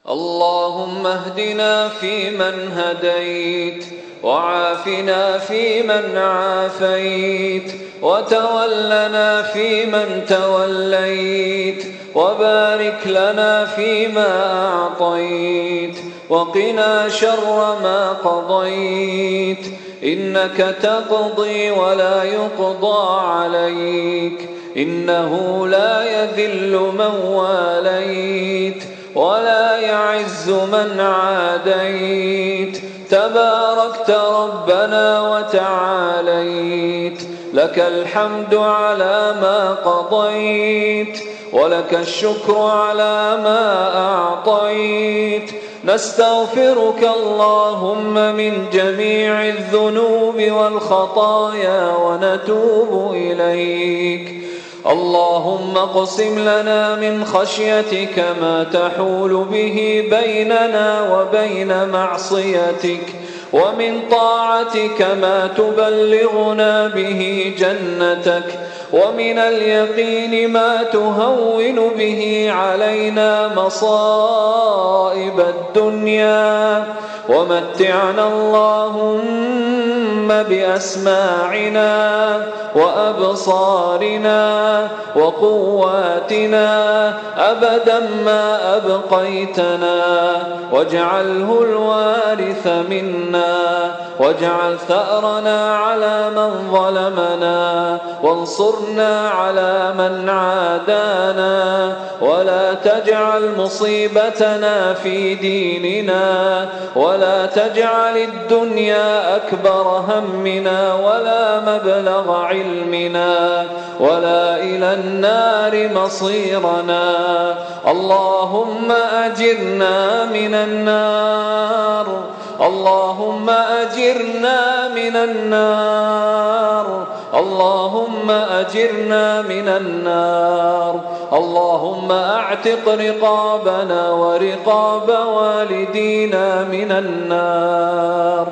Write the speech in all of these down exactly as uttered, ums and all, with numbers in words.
اللهم اهدنا فيمن هديت، وعافنا فيمن عافيت، وتولنا فيمن توليت، وبارك لنا فيما أعطيت، وقنا شر ما قضيت، إنك تقضي ولا يقضى عليك، إنه لا يذل من واليت ولا يعز من عاديت، تباركت ربنا وتعاليت، لك الحمد على ما قضيت، ولك الشكر على ما أعطيت، نستغفرك اللهم من جميع الذنوب والخطايا ونتوب إليك. اللهم اقسم لنا من خشيتك ما تحول به بيننا وبين معصيتك، ومن طاعتك ما تبلغنا به جنتك، ومن اليقين ما تهون به علينا مصائب الدنيا، ومتعنا اللهم بأسماعنا وأبصارنا وقواتنا أبدا ما أبقيتنا، واجعله الوارث منا، واجعل ثأرنا على من ظلمنا، وانصرنا على من عادانا، ولا تجعل مصيبتنا في ديننا، ولا تجعل الدنيا أكبر همنا ولا مبلغ علمنا، ولا إلى النار مصيرنا. اللهم أجرنا من النار، اللهم أجرنا من النار، اللهم أجرنا من النار. اللهم أعتق رقابنا ورقاب والدينا من النار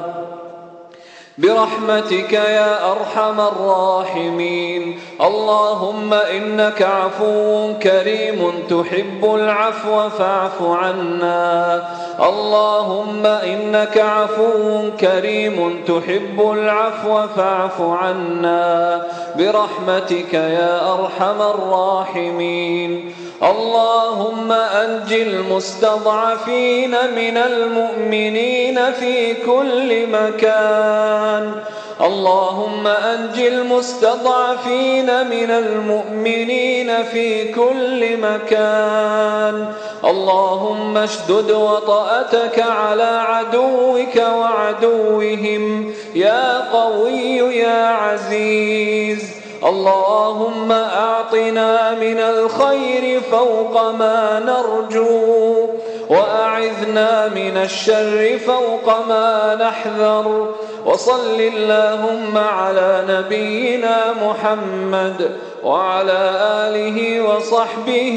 برحمتك يا أرحم الراحمين. اللهم إنك عفو كريم تحب العفو فاعف عنا. اللهم إنك عفو كريم تحب العفو فاعف عنا برحمتك يا أرحم الراحمين. اللهم أنج المستضعفين من المؤمنين في كل مكان. اللهم أنج المستضعفين من المؤمنين في كل مكان. اللهم اشدد وطأتك على عدوك وعدوهم يا قوي يا عزيز. اللهم أعطنا من الخير فوق ما نرجو، وأعذنا من الشر فوق ما نحذر. وصل اللهم على نبينا محمد وعلى آله وصحبه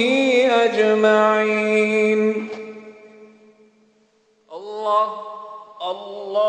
أجمعين. الله الله